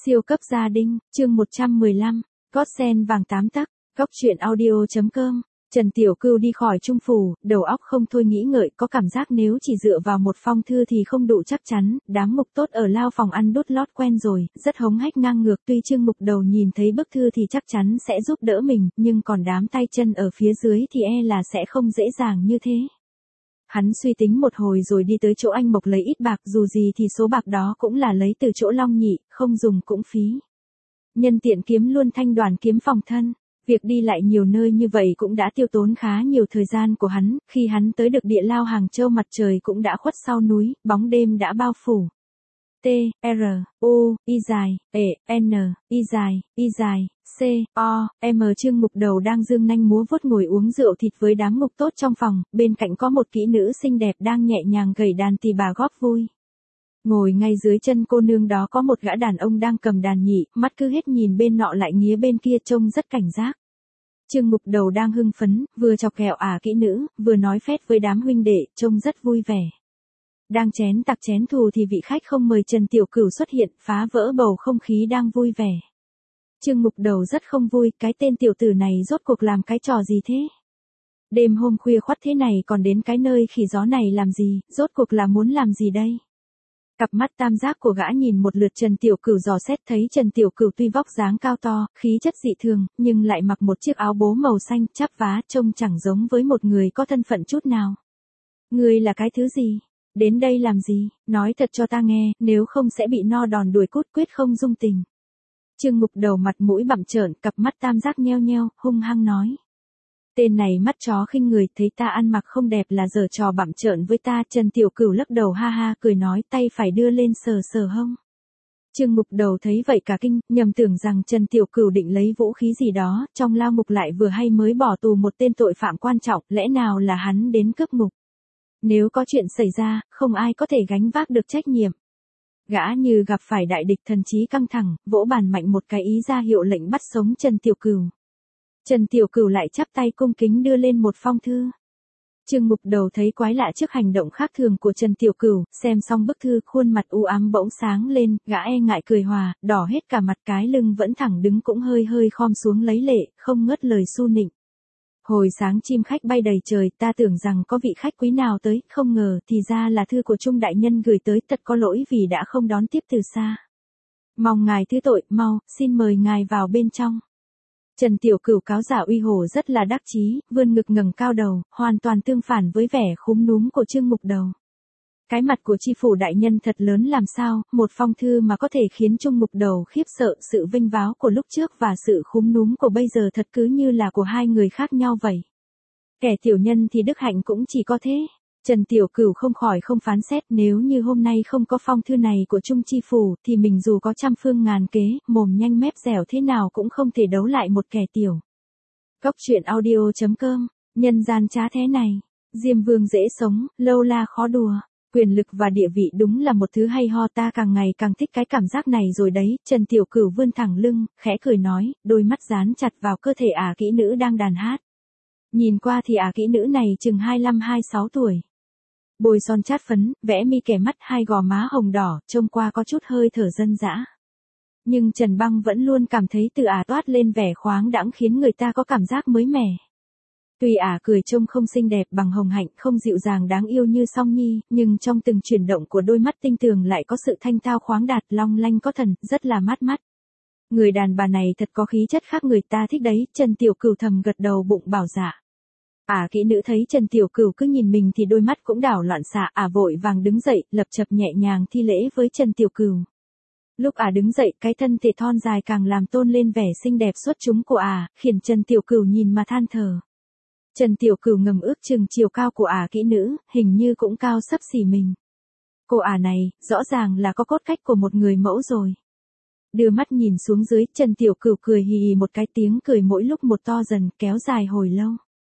Siêu cấp gia đình, chương 115, gót sen vàng 8 tấc, góc truyện audio.com. Trần Tiểu Cưu đi khỏi Trung Phủ, đầu óc không thôi nghĩ ngợi, có cảm giác nếu chỉ dựa vào một phong thư thì không đủ chắc chắn, đám Mục Tốt ở lao phòng ăn đút lót quen rồi, rất hống hách ngang ngược, tuy Trương Mục Đầu nhìn thấy bức thư thì chắc chắn sẽ giúp đỡ mình, nhưng còn đám tay chân ở phía dưới thì là sẽ không dễ dàng như thế. Hắn suy tính một hồi rồi đi tới chỗ anh Mộc lấy ít bạc, dù gì thì số bạc đó cũng là lấy từ chỗ Long Nhị, không dùng cũng phí. Nhân tiện kiếm luôn thanh đoàn kiếm phòng thân. Việc đi lại nhiều nơi như vậy cũng đã tiêu tốn khá nhiều thời gian của hắn, khi hắn tới được địa lao Hàng Châu mặt trời cũng đã khuất sau núi, bóng đêm đã bao phủ. T, R, U, Y dài, E, N, Y dài, C, O, M. Trương Mục Đầu đang dương nanh múa vuốt ngồi uống rượu thịt với đám Mục Tốt trong phòng, bên cạnh có một kỹ nữ xinh đẹp đang nhẹ nhàng gảy đàn tỳ bà góp vui. Ngồi ngay dưới chân cô nương đó có một gã đàn ông đang cầm đàn nhị, mắt cứ hết nhìn bên nọ lại nghía bên kia trông rất cảnh giác. Trương Mục Đầu đang hưng phấn, vừa chọc ghẹo kỹ nữ, vừa nói phét với đám huynh đệ, trông rất vui vẻ. Đang chén tặc chén thù thì vị khách không mời Trần Tiểu Cửu xuất hiện, phá vỡ bầu không khí đang vui vẻ. Trương Mục Đầu rất không vui, cái tên tiểu tử này rốt cuộc làm cái trò gì thế? Đêm hôm khuya khoắt thế này còn đến cái nơi khỉ gió này làm gì, rốt cuộc là muốn làm gì đây? Cặp mắt tam giác của gã nhìn một lượt Trần Tiểu Cửu dò xét, thấy Trần Tiểu Cửu tuy vóc dáng cao to, khí chất dị thường, nhưng lại mặc một chiếc áo bố màu xanh, chắp vá, trông chẳng giống với một người có thân phận chút nào. Ngươi là cái thứ gì? Đến đây làm gì? Nói thật cho ta nghe, nếu không sẽ bị no đòn đuổi cút, quyết không dung tình. Trương Mục Đầu mặt mũi bặm trợn, cặp mắt tam giác nheo nheo, hung hăng nói. Tên này mắt chó khinh người, thấy ta ăn mặc không đẹp là giở trò bặm trợn với ta. Trần Tiểu Cửu lắc đầu ha ha cười nói, tay phải đưa lên sờ sờ hông. Trương Mục Đầu thấy vậy cả kinh, nhầm tưởng rằng Trần Tiểu Cửu định lấy vũ khí gì đó, trong lao ngục lại vừa hay mới bỏ tù một tên tội phạm quan trọng, lẽ nào là hắn đến cướp ngục. Nếu có chuyện xảy ra, không ai có thể gánh vác được trách nhiệm. Gã như gặp phải đại địch, thần trí căng thẳng, vỗ bàn mạnh một cái ý ra hiệu lệnh bắt sống Trần Tiểu Cửu. Trần Tiểu Cửu lại chắp tay cung kính đưa lên một phong thư. Trương Mục Đầu thấy quái lạ trước hành động khác thường của Trần Tiểu Cửu, xem xong bức thư, khuôn mặt u ám bỗng sáng lên, gã e ngại cười hòa, đỏ hết cả mặt, cái lưng vẫn thẳng đứng cũng hơi hơi khom xuống lấy lệ, không ngớt lời su nịnh. Hồi sáng chim khách bay đầy trời, ta tưởng rằng có vị khách quý nào tới, không ngờ thì ra là thư của Trung đại nhân gửi tới, thật có lỗi vì đã không đón tiếp từ xa. Mong ngài thứ tội, mau, xin mời ngài vào bên trong. Trần Tiểu Cửu cáo giả uy hổ rất là đắc chí, vươn ngực ngẩng cao đầu, hoàn toàn tương phản với vẻ khúm núm của Trương Mục Đầu. Cái mặt của tri phủ đại nhân thật lớn làm sao, một phong thư mà có thể khiến Trương Mục Đầu khiếp sợ, sự vinh váo của lúc trước và sự khúm núm của bây giờ thật cứ như là của hai người khác nhau vậy. Kẻ tiểu nhân thì đức hạnh cũng chỉ có thế. Trần Tiểu Cửu không khỏi không phán xét, nếu như hôm nay không có phong thư này của Trung tri phủ thì mình dù có trăm phương ngàn kế, mồm nhanh mép dẻo thế nào cũng không thể đấu lại một kẻ tiểu. Góc truyện audio.com, nhân gian trá thế này, Diêm Vương dễ sống, lâu la khó đùa. Quyền lực và địa vị đúng là một thứ hay ho, ta càng ngày càng thích cái cảm giác này rồi đấy. Trần Tiểu Cửu vươn thẳng lưng, khẽ cười nói, đôi mắt dán chặt vào cơ thể kỹ nữ đang đàn hát. Nhìn qua thì kỹ nữ này chừng 25-26 tuổi. Bôi son chát phấn, vẽ mi kẻ mắt, hai gò má hồng đỏ, trông qua có chút hơi thở dân dã. Nhưng Trần Băng vẫn luôn cảm thấy từ toát lên vẻ khoáng đãng khiến người ta có cảm giác mới mẻ. Tuy cười trông không xinh đẹp bằng Hồng Hạnh, không dịu dàng đáng yêu như Song Nhi, nhưng trong từng chuyển động của đôi mắt tinh tường lại có sự thanh thao khoáng đạt, long lanh có thần, rất là mát mắt. Người đàn bà này thật có khí chất khác người ta thích đấy. Trần Tiểu Cửu thầm gật đầu bụng bảo dạ. Kỹ nữ thấy Trần Tiểu Cửu cứ nhìn mình thì đôi mắt cũng đảo loạn xạ, vội vàng đứng dậy, lập chập nhẹ nhàng thi lễ với Trần Tiểu Cửu. Lúc đứng dậy, cái thân thể thon dài càng làm tôn lên vẻ xinh đẹp xuất chúng của khiến Trần Tiểu Cửu nhìn mà than thở. Trần Tiểu Cửu ngầm ước chừng chiều cao của kỹ nữ, hình như cũng cao xấp xỉ mình. Cô này, rõ ràng là có cốt cách của một người mẫu rồi. Đưa mắt nhìn xuống dưới, Trần Tiểu Cửu cười hì hì một cái, tiếng cười mỗi lúc một to dần, kéo dài hồi lâu.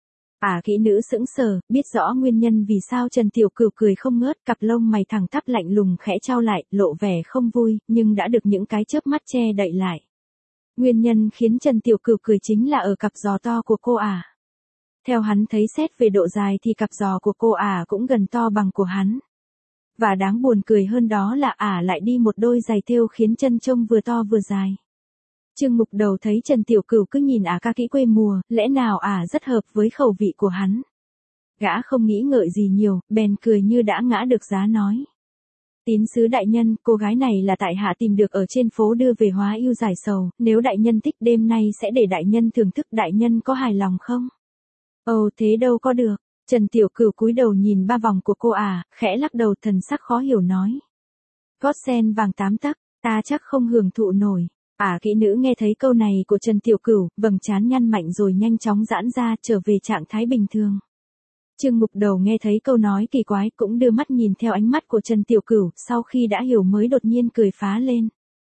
Kỹ nữ sững sờ, biết rõ nguyên nhân vì sao Trần Tiểu Cửu cười không ngớt, cặp lông mày thẳng thắp lạnh lùng khẽ trao lại, lộ vẻ không vui, nhưng đã được những cái chớp mắt che đậy lại. Nguyên nhân khiến Trần Tiểu Cửu cười chính là ở cặp giò to của cô Theo hắn thấy xét về độ dài thì cặp giò của cô cũng gần to bằng của hắn. Và đáng buồn cười hơn đó là ả lại đi một đôi giày thêu khiến chân trông vừa to vừa dài. Trương Mục Đầu thấy Trần Tiểu Cửu cứ nhìn ả ca kỹ quê mùa, lẽ nào ả rất hợp với khẩu vị của hắn. Gã không nghĩ ngợi gì nhiều, bèn cười như đã ngã được giá nói. Tín sứ đại nhân, cô gái này là tại hạ tìm được ở trên phố đưa về hóa ưu giải sầu, nếu đại nhân thích đêm nay sẽ để đại nhân thưởng thức, đại nhân có hài lòng không? Ồ thế đâu có được. Trần Tiểu Cửu cúi đầu nhìn ba vòng của cô khẽ lắc đầu thần sắc khó hiểu nói. Gót sen vàng 8 tấc, ta chắc không hưởng thụ nổi. Kỹ nữ nghe thấy câu này của Trần Tiểu Cửu, vầng trán nhăn mạnh rồi nhanh chóng giãn ra trở về trạng thái bình thường. Trương Mục Đầu nghe thấy câu nói kỳ quái cũng đưa mắt nhìn theo ánh mắt của Trần Tiểu Cửu, sau khi đã hiểu mới đột nhiên cười phá lên.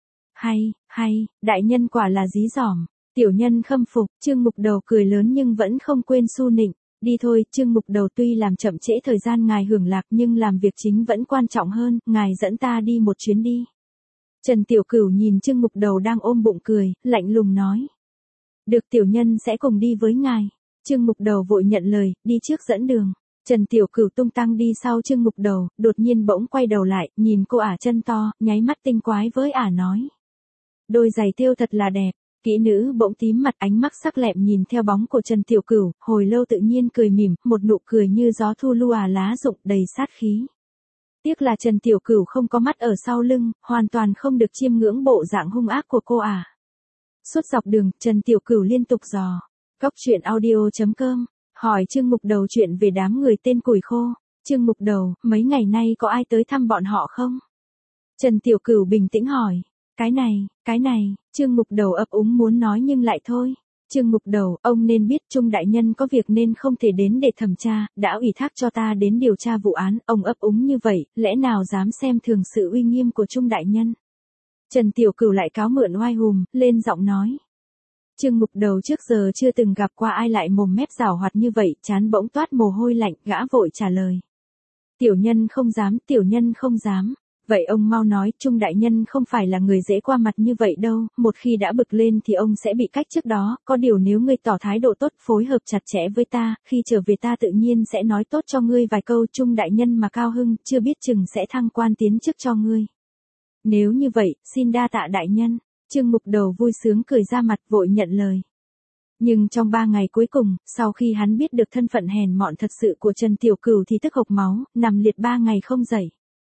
Hay, đại nhân quả là dí dỏm. Tiểu nhân khâm phục, Trương Mục Đầu cười lớn nhưng vẫn không quên su nịnh. Đi thôi, Trương Mục Đầu tuy làm chậm trễ thời gian ngài hưởng lạc nhưng làm việc chính vẫn quan trọng hơn, ngài dẫn ta đi một chuyến đi. Trần Tiểu Cửu nhìn Trương Mục Đầu đang ôm bụng cười, lạnh lùng nói. Được, tiểu nhân sẽ cùng đi với ngài. Trương Mục Đầu vội nhận lời, đi trước dẫn đường. Trần Tiểu Cửu tung tăng đi sau Trương Mục Đầu, đột nhiên bỗng quay đầu lại, nhìn cô chân to, nháy mắt tinh quái với nói. Đôi giày thêu thật là đẹp. Kỹ nữ bỗng tím mặt, ánh mắt sắc lẹm nhìn theo bóng của Trần Tiểu Cửu, hồi lâu tự nhiên cười mỉm, một nụ cười như gió thu lu lá rụng đầy sát khí. Tiếc là Trần Tiểu Cửu không có mắt ở sau lưng, hoàn toàn không được chiêm ngưỡng bộ dạng hung ác của cô Suốt dọc đường, Trần Tiểu Cửu liên tục dò. Cóc truyện audio.com, hỏi Trương Mục Đầu chuyện về đám người tên củi khô. Trương Mục Đầu, mấy ngày nay có ai tới thăm bọn họ không? Trần Tiểu Cửu bình tĩnh hỏi. Cái này, Trương Mục Đầu ấp úng muốn nói nhưng lại thôi. Trương Mục Đầu, ông nên biết Trung đại nhân có việc nên không thể đến để thẩm tra, đã ủy thác cho ta đến điều tra vụ án, ông ấp úng như vậy, lẽ nào dám xem thường sự uy nghiêm của Trung đại nhân. Trần Tiểu Cửu lại cáo mượn oai hùm, lên giọng nói. Trương Mục Đầu trước giờ chưa từng gặp qua ai lại mồm mép giảo hoạt như vậy, trán bỗng toát mồ hôi lạnh, gã vội trả lời. Tiểu nhân không dám. Vậy ông mau nói, Trung đại nhân không phải là người dễ qua mặt như vậy đâu, một khi đã bực lên thì ông sẽ bị cách trước đó, có điều nếu ngươi tỏ thái độ tốt, phối hợp chặt chẽ với ta, khi trở về ta tự nhiên sẽ nói tốt cho ngươi vài câu, Trung đại nhân mà cao hưng, chưa biết chừng sẽ thăng quan tiến chức cho ngươi. Nếu như vậy, xin đa tạ đại nhân. Trương Mục Đầu vui sướng cười ra mặt vội nhận lời. Nhưng trong 3 ngày cuối cùng, sau khi hắn biết được thân phận hèn mọn thật sự của Trần Tiểu Cửu thì tức hộc máu, nằm liệt 3 ngày không dậy.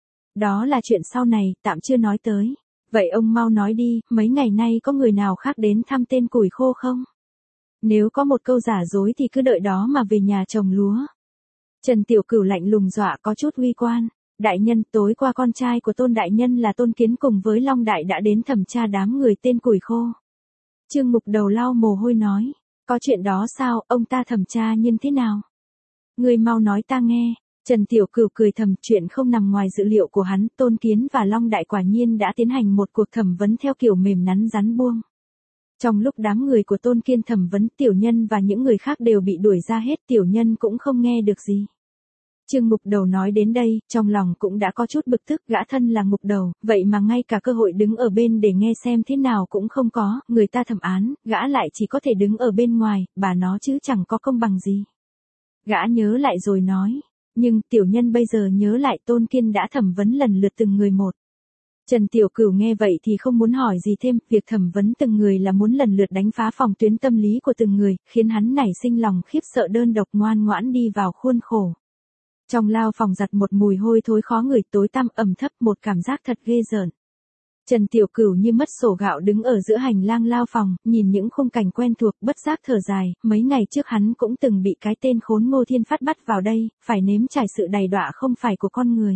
Đó là chuyện sau này, tạm chưa nói tới. Vậy ông mau nói đi, mấy ngày nay có người nào khác đến thăm tên củi khô không? Nếu có một câu giả dối thì cứ đợi đó mà về nhà trồng lúa. Trần Tiểu Cửu lạnh lùng dọa có chút uy quan. Đại nhân, tối qua con trai của Tôn đại nhân là Tôn Kiến cùng với Long đại đã đến thẩm tra đám người tên củi khô. Trương Mục Đầu lau mồ hôi nói, có chuyện đó sao, ông ta thẩm tra như thế nào? Người mau nói ta nghe. Trần Tiểu Cửu cười thầm, chuyện không nằm ngoài dự liệu của hắn, Tôn Kiến và Long đại quả nhiên đã tiến hành một cuộc thẩm vấn theo kiểu mềm nắn rắn buông. Trong lúc đám người của Tôn Kiên thẩm vấn, tiểu nhân và những người khác đều bị đuổi ra hết, tiểu nhân cũng không nghe được gì. Trương Mục Đầu nói đến đây, trong lòng cũng đã có chút bực tức, gã thân là Mục Đầu, vậy mà ngay cả cơ hội đứng ở bên để nghe xem thế nào cũng không có, người ta thẩm án, gã lại chỉ có thể đứng ở bên ngoài, bà nó chứ chẳng có công bằng gì. Gã nhớ lại rồi nói, nhưng tiểu nhân bây giờ nhớ lại Tôn Kiên đã thẩm vấn lần lượt từng người một. Trần Tiểu Cửu nghe vậy thì không muốn hỏi gì thêm, việc thẩm vấn từng người là muốn lần lượt đánh phá phòng tuyến tâm lý của từng người, khiến hắn nảy sinh lòng khiếp sợ đơn độc ngoan ngoãn đi vào khuôn khổ. Trong lao phòng giặt một mùi hôi thối khó ngửi tối tăm ẩm thấp, một cảm giác thật ghê rợn. Trần Tiểu Cửu như mất sổ gạo đứng ở giữa hành lang lao phòng, nhìn những khung cảnh quen thuộc, bất giác thở dài, mấy ngày trước hắn cũng từng bị cái tên khốn Ngô Thiên Phát bắt vào đây, phải nếm trải sự đầy đọa không phải của con người.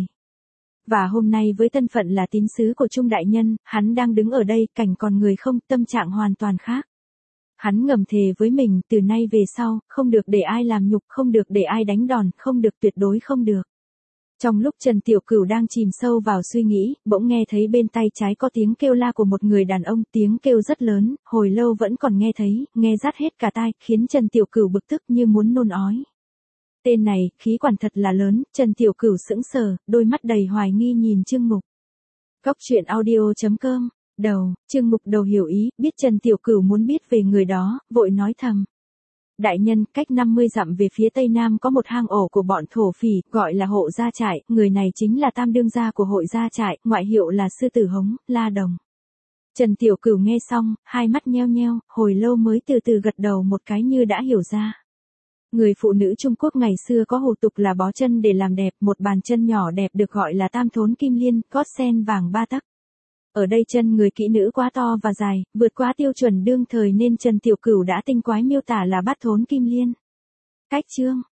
Và hôm nay với thân phận là tín sứ của Trung đại nhân, hắn đang đứng ở đây, cảnh còn người không, tâm trạng hoàn toàn khác. Hắn ngầm thề với mình, từ nay về sau, không được để ai làm nhục, không được để ai đánh đòn, không được, tuyệt đối không được. Trong lúc Trần Tiểu Cửu đang chìm sâu vào suy nghĩ, bỗng nghe thấy bên tay trái có tiếng kêu la của một người đàn ông, tiếng kêu rất lớn, hồi lâu vẫn còn nghe thấy, nghe rát hết cả tai, khiến Trần Tiểu Cửu bực tức như muốn nôn ói. Tên này, khí quản thật là lớn, Trần Tiểu Cửu sững sờ, đôi mắt đầy hoài nghi nhìn Trương Mục. Cóc truyện audio.com, Trương Mục Đầu hiểu ý, biết Trần Tiểu Cửu muốn biết về người đó, vội nói thầm. Đại nhân, cách 50 dặm về phía tây nam có một hang ổ của bọn thổ phỉ, gọi là Hộ Gia Trại, người này chính là tam đương gia của Hội Gia Trại, ngoại hiệu là Sư Tử Hống, La Đồng. Trần Tiểu Cửu nghe xong, hai mắt nheo nheo, hồi lâu mới từ từ gật đầu một cái như đã hiểu ra. Người phụ nữ Trung Quốc ngày xưa có hủ tục là bó chân để làm đẹp, một bàn chân nhỏ đẹp được gọi là tam thốn kim liên, gót sen vàng 3 tấc. Ở đây chân người kỹ nữ quá to và dài, vượt quá tiêu chuẩn đương thời nên Trần Tiểu Cửu đã tinh quái miêu tả là bát thốn kim liên. Cách chương